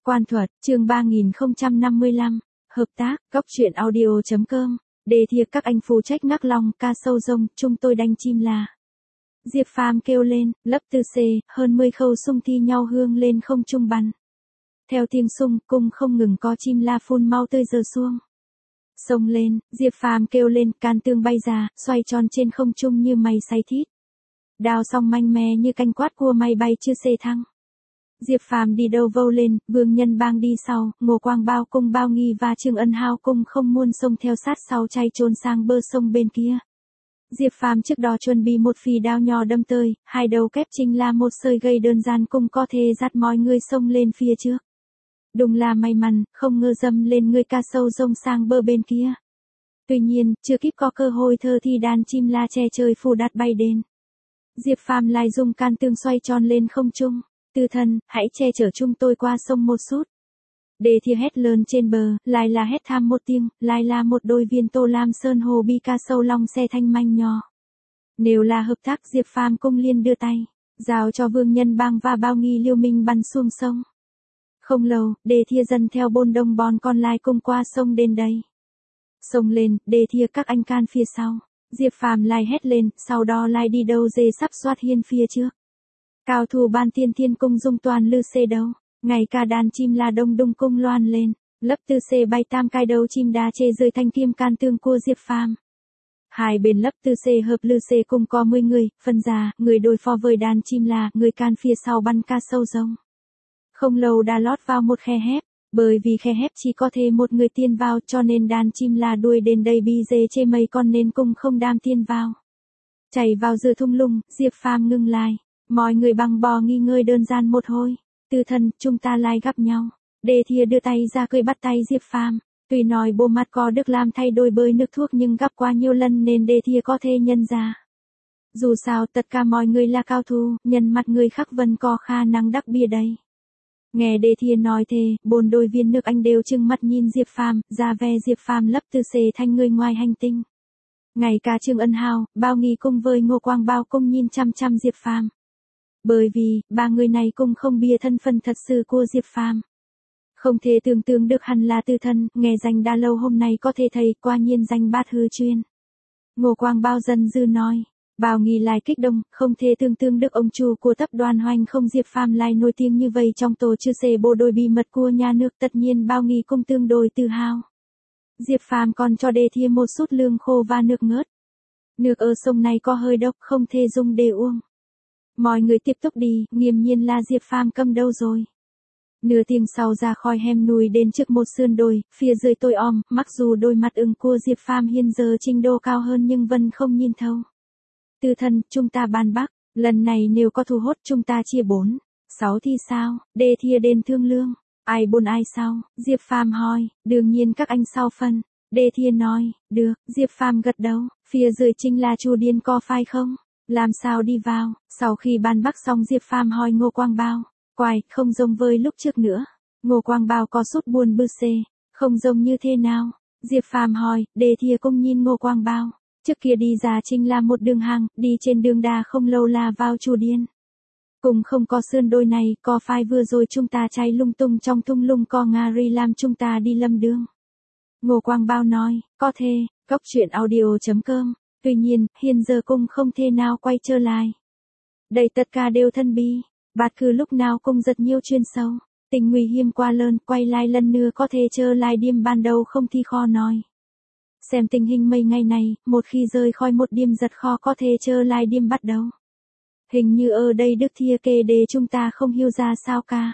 Quan thuật, chương 3055, hợp tác, góc truyện audio.com, đề thiệp các anh phụ trách ngắc long, ca sâu rông, chúng tôi đánh chim là. Diệp Phàm kêu lên, lấp tư xê, hơn 10 khâu sung thi nhau hương lên không trung bắn. Theo tiếng sung, cung không ngừng có chim la phun mau tươi giờ xuông. Xông lên, Diệp Phàm kêu lên, can tương bay ra, xoay tròn trên không trung như mày say thít. Đao song manh me như canh quát cua may bay chưa xê thăng. Diệp Phàm đi đâu vâu lên, Vương Nhân Bang đi sau, Ngô Quang Bao cung Bao Nghi và Trương Ân Hao cung không muôn sông theo sát sau chay trốn sang bờ sông bên kia. Diệp Phàm trước đó chuẩn bị một phi đao nhỏ đâm tơi, hai đầu kép chính là một sợi gây đơn giản cung có thể dắt mọi người sông lên phía trước. Đúng là may mắn, không ngờ dâm lên người ca sâu rông sang bờ bên kia. Tuy nhiên, chưa kịp có cơ hội thơ thì đàn chim la che trời phủ đặt bay đến. Diệp Phàm lại dùng can tương xoay tròn lên không trung. Tư thân, hãy che chở chúng tôi qua sông một chút. Đề thia hét lớn trên bờ, lại là hét tham một tiếng, lại là một đôi viên tô lam sơn hồ bi ca sâu long xe thanh manh nhỏ. Nếu là hợp tác, Diệp Phàm cung liên đưa tay, giao cho Vương Nhân Bang và Bao Nghi liêu minh bắn xuống sông. Không lâu, đề thia dần theo bôn đông bọn còn lại cùng qua sông đến đây. Sông lên, đề thia các anh can phía sau. Diệp Phàm lại hét lên, sau đó lại đi đâu dê sắp xoát hiên phía trước. Cao thủ ban tiên thiên cung dung toàn lư xê đấu, ngày cả đàn chim la đông đung cung loan lên, lấp tư xê bay tam cai đầu chim đá chê rơi thanh kim can tương của Diệp Phàm. Hai bên lấp tư xê hợp lư xê cùng có 10 người, phân ra, người đối phó với đàn chim la, người can phía sau bắn ca sâu rông. Không lâu đã lót vào một khe hép, bởi vì khe hép chỉ có thể một người tiên vào cho nên đàn chim la đuôi đến đây bi dê chê mây con nên cung không đam tiên vào. Chạy vào giữa thung lũng, Diệp Phàm ngừng lại. Mọi người bằng bò nghi ngơi đơn giản một hồi. Tư thân, chúng ta lại gặp nhau. Đề thia đưa tay ra cười bắt tay Diệp Phàm. Tuy nói bộ mặt có được làm thay đổi bởi nước thuốc nhưng gặp qua nhiều lần nên đề thia có thể nhận ra. Dù sao tất cả mọi người là cao thủ, nhân mặt người khác vẫn có khả năng đắc bia đây. Nghe đề thia nói thế, 4 đôi viên nước Anh đều trừng mắt nhìn Diệp Phàm, ra vẻ Diệp Phàm lấp tư xê thành người ngoài hành tinh. Ngay cả Trương Ân Hao, Bao Nghi cùng với Ngô Quang Bao cùng nhìn chăm chăm Diệp Phàm. Bởi vì, ba người này cũng không bia thân phận thật sự của Diệp Phàm. Không thể tưởng tượng được hẳn là tư thân, nghe danh đã lâu hôm nay có thể thấy qua nhiên danh bát hư chuyên. Ngô Quang Bao dần dư nói, Bao Nghi lại kích động, không thể tưởng tượng được ông chủ của tập đoàn Hoành không Diệp Phàm lại nổi tiếng như vậy trong tổ chức xê bộ đội bí mật của nhà nước, tất nhiên Bao Nghi cũng tương đối tự hào. Diệp Phàm còn cho đề thia một sút lương khô và nước ngớt. Nước ở sông này có hơi độc, không thể dùng để uống. Mọi người tiếp tục đi, nghiêm nhiên là Diệp Phàm cầm đâu rồi. Nửa tiếng sau ra khỏi hẻm núi đến trước một sườn đồi, phía dưới tối om, mặc dù đôi mắt ưng của Diệp Phàm hiện giờ trình độ cao hơn nhưng vẫn không nhìn thấu. Tư thân, chúng ta bàn bác, lần này nếu có thu hốt chúng ta chia 4, 6 thì sao, đề thia đến thương lương, ai buồn ai sau, Diệp Phàm hỏi, đương nhiên các anh sau phân, đề thia nói, được, Diệp Phàm gật đầu, phía dưới chính là chùa điên có phải không? Làm sao đi vào, sau khi ban bác xong Diệp Phàm hỏi Ngô Quang Bao, quài, không giống với lúc trước nữa. Ngô Quang Bao có sút buồn bư xê, không giống như thế nào? Diệp Phàm hỏi, đề thia cũng nhìn Ngô Quang Bao, trước kia đi ra chính là một đường hàng, đi trên đường đà không lâu là vào chùa điên. Cùng không có sườn đôi này, có phải vừa rồi chúng ta chạy lung tung trong thung lũng có Nga ri làm chúng ta đi lầm đường? Ngô Quang Bao nói, có thể, góc truyện audio.com. Tuy nhiên, hiện giờ cung không thể nào quay trở lại. Đây tất cả đều thân bi, bát cứ lúc nào cũng rất nhiều chuyên sâu. Tình nguy hiểm quá lớn, quay lại lần nữa có thể trở lại điểm ban đầu không thì khó nói. Xem tình hình mấy ngày này, một khi rời khỏi một điểm rất khó có thể trở lại điểm bắt đầu. Hình như ở đây Đức Thia kể để chúng ta không hiểu ra sao cả.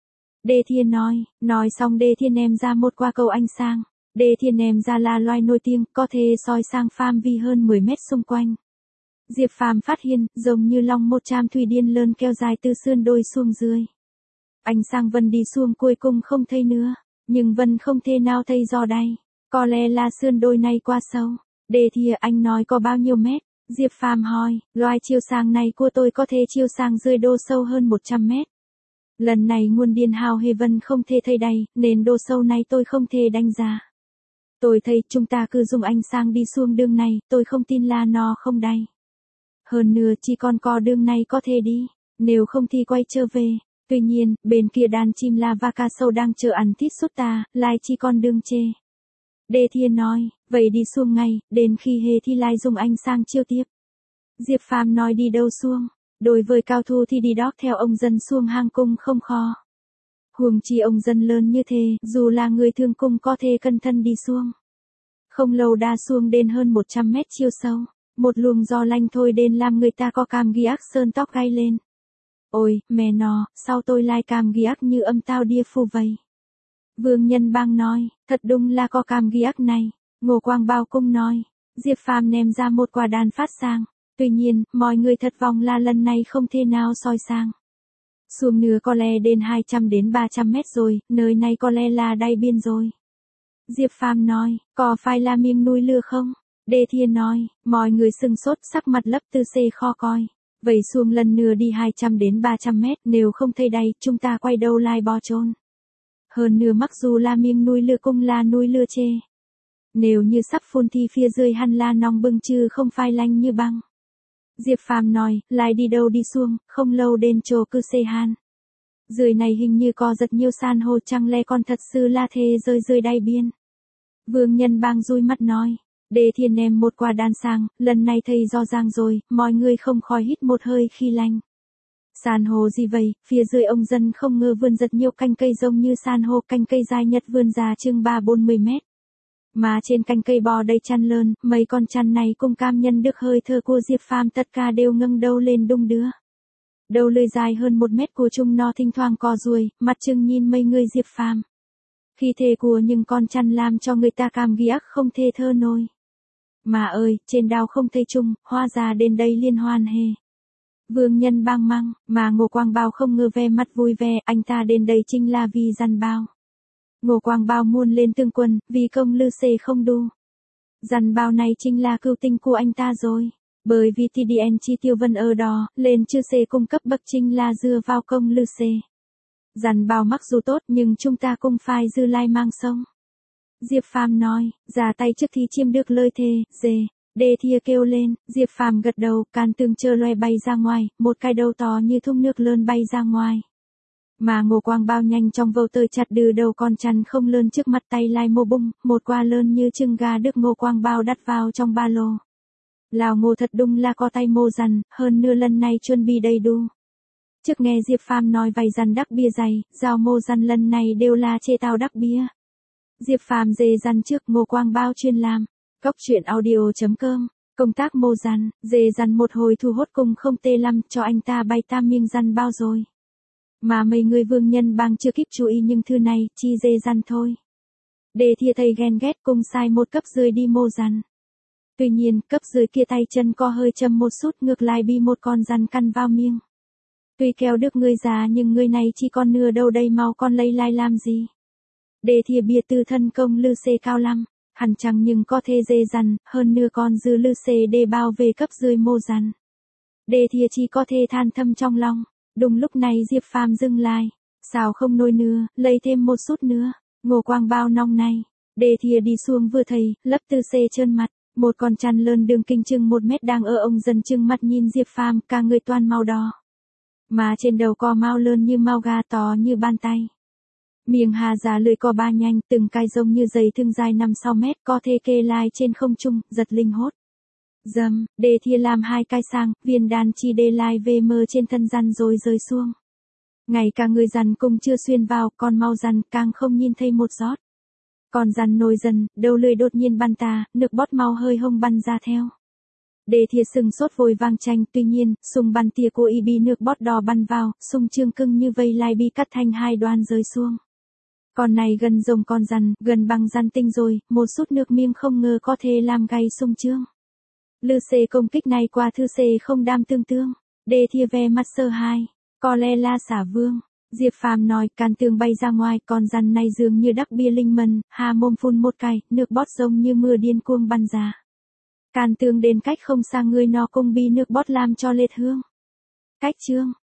Đề Thia nói xong Đề Thia ném ra một quả cầu ánh sáng. Đề thia ném ra là loài nổi tiếng, có thể soi sang phạm vi hơn 10 mét xung quanh. Diệp Phàm phát hiện, giống như lòng một trạm thủy điện lớn kéo dài từ sườn đồi xuống dưới. Ánh sáng vân đi xuống cuối cùng không thấy nữa, nhưng vân không thể nào thấy rõ đây. Có lẽ là sườn đồi này quá sâu. Đề thia, anh nói có bao nhiêu mét? Diệp Phàm hỏi, loài chiều sang này của tôi có thể chiều sang dưới độ sâu hơn 100 mét. Lần này nguồn điện hào hề vân không thể thấy đây, nên độ sâu này tôi không thể đánh giá. Tôi thấy chúng ta cứ dùng ánh sáng đi xuống đường này, tôi không tin là nó không đầy. Hơn nữa chỉ còn có đường này có thể đi, nếu không thì quay trở về. Tuy nhiên, bên kia đàn chim la và ca sâu đang chờ ăn thít sút ta, lai chi con đương chê. Đê Thiên nói, vậy đi xuông ngay, đến khi hề thì lai dùng anh sang chiêu tiếp. Diệp Phàm nói đi đâu xuông, đối với cao thủ thì đi đót theo ông dân xuông hang cung không khó. Huống chi ông dân lớn như thế, dù là người thường cung có thể cẩn thân đi xuông. Không lâu đa xuông đến hơn 100 mét chiều sâu, một luồng gió lạnh thôi đến làm người ta có cảm giác sơn tóc gai lên. Ôi, mẹ nó, sao tôi lại cảm giác như âm tao đia phù vậy? Vương Nhân Bang nói, thật đúng là có cảm giác này. Ngô Quang Bao cũng nói, Diệp Phàm ném ra một quả đạn phát sang. Tuy nhiên, mọi người thất vọng là lần này không thể nào soi sang. Xuông nửa có lẽ đến 200 đến 300 mét rồi, nơi này có lẽ là đáy biên rồi. Diệp Phàm nói, có phải là miệng núi lửa không? Đê Thiên nói, mọi người sừng sốt sắc mặt lấp tư xê kho coi. Vậy xuông lần nữa đi 200 đến 300 mét, nếu không thấy đáy, chúng ta quay đầu lại bò trốn. Hơn nữa mặc dù là miệng núi lửa cũng là núi lửa chê. Nếu như sắp phun thì phía dưới hẳn là nóng bừng chứ không phải lạnh như băng. Diệp Phàm nói, lại đi đâu đi xuông, không lâu đến chỗ cư xê han. Dưới này hình như có rất nhiều san hô, chẳng lẽ còn thật sự là thế rơi dưới đáy biên. Vương Nhân Bang dụi mắt nói, Đê Thiên ném một quả đạn sang, lần này thấy rõ ràng rồi, mọi người không khỏi hít một hơi khi lạnh. San hô gì vậy, phía dưới ông dân không ngờ vươn rất nhiều cành cây giống như san hô, cành cây dài nhất vươn ra chừng 3-40 mét. Mà trên cành cây bò đầy chăn lớn, mấy con chăn này cũng cảm nhận được hơi thở của Diệp Phàm, tất cả đều ngẩng đầu lên đung đưa. Đầu lưỡi dài hơn 1 mét của chúng nó thỉnh thoảng co ruồi, mặt trừng nhìn mấy người Diệp Phàm. Khí thế của những con chăn làm cho người ta cảm giác không thể thở nổi. Mà ơi, trên đào không thấy chung, hóa ra đến đây liên hoan hề. Vương Nhân Bang mắng, mà Ngô Quang Bao không ngờ vẻ mặt vui vẻ, anh ta đến đây chính là vì Dàn Bao. Ngô Quang Bao muôn lên tương quân, vì công lư xê không đủ. Dàn Bao này chính là cưu tinh của anh ta rồi. Bởi vì TDN Chi Tiêu Vân ở đó, lên chư xê cung cấp bậc chính là dựa vào công lư xê. Dàn Bao mặc dù tốt nhưng chúng ta cũng phải dư lai mang sông. Diệp Phàm nói, ra tay trước thì chiếm được lời thề, dê. Đê Thia kêu lên, Diệp Phàm gật đầu, can tương chơ loe bay ra ngoài, một cái đầu to như thùng nước lớn bay ra ngoài. Mà Ngô Quang Bao nhanh trong vâu tơi chặt đừ đầu con chăn không lớn trước mặt tay lai mô bung, một quả lớn như trứng gà được Ngô Quang Bao đặt vào trong ba lô. Lào Ngô thật đúng là có tay mô rằn, hơn nửa lần này chuẩn bị đầy đủ. Trước nghe Diệp Phàm nói vài rằn đắc bia dày, giao mô rằn lần này đều là chế tao đắc bia. Diệp Phàm dề rằn trước, Ngô Quang Bao chuyên làm. Cóc truyện audio.com, công tác mô rằn, dề rằn một hồi thu hút cùng không tê lắm, cho anh ta bay tam miếng rằn bao rồi. Mà mấy người Vương Nhân Bang chưa kịp chú ý nhưng thứ này, chi dề rằn thôi. Để Thia thầy ghen ghét cùng sai một cấp dưới đi mô rằn. Tuy nhiên, cấp dưới kia tay chân co hơi châm một sút, ngược lại bị một con rằn căn vào miệng. Tuy kéo được người già nhưng người này chỉ còn nửa đầu đây, mau con lấy lại làm gì. Để Thia bia từ thân công lư xê cao lắm. Hẳn chẳng nhưng có thể dê rằn, hơn nửa con dư lư xê để bao về cấp dưới mô rằn. Đê Thia chỉ có thể than thầm trong lòng. Đúng lúc này Diệp Phàm dừng lại. Sao không nôi nữa, lấy thêm một sút nữa. Ngô Quang Bao nong này. Đê Thia đi xuống vừa thấy, lấp tư xê trơn mặt. Một con chăn lớn đường kinh chừng 1 mét đang ở ông dần chừng mặt nhìn Diệp Phàm, cả người toàn màu đỏ. Mà trên đầu có mao lớn như mao gà, to như bàn tay. Miệng hà ra lưỡi co ba nhanh, từng cái giống như dây thừng dài 5-6 mét, có thể kê lai trên không trung, giật linh hốt. Dầm, Đê Thia làm 2 cái sang, viên đàn chi đê lai về mờ trên thân rắn rồi rơi xuống. Ngay cả người rắn cũng chưa xuyên vào, còn mau rắn càng không nhìn thấy một giót. Còn rắn nổi dần, đầu lưỡi đột nhiên bắn ta, nước bọt mau hơi hông bắn ra theo. Đê Thia sừng sốt vội vàng tranh, tuy nhiên, súng bắn tia của y bị nước bọt đỏ bắn vào, súng trường cưng như vây lại bị cắt thành 2 đoạn rơi xuống. Con này gần rồng con rắn, gần bằng rắn tinh rồi, một sút nước miếng không ngờ có thể làm gãy sung trương. Lư xê công kích này qua thư xê không đam tương tương. Đê Thia ve mặt sợ hãi, có lẽ là xả vương. Diệp Phàm nói, can tương bay ra ngoài, con rắn này dường như đắc bia linh mần, hà mồm phun một cái, nước bọt giống như mưa điên cuồng bắn ra. Can tương đến cách không xa người nó cũng bị nước bọt làm cho lệch hướng. Cách chương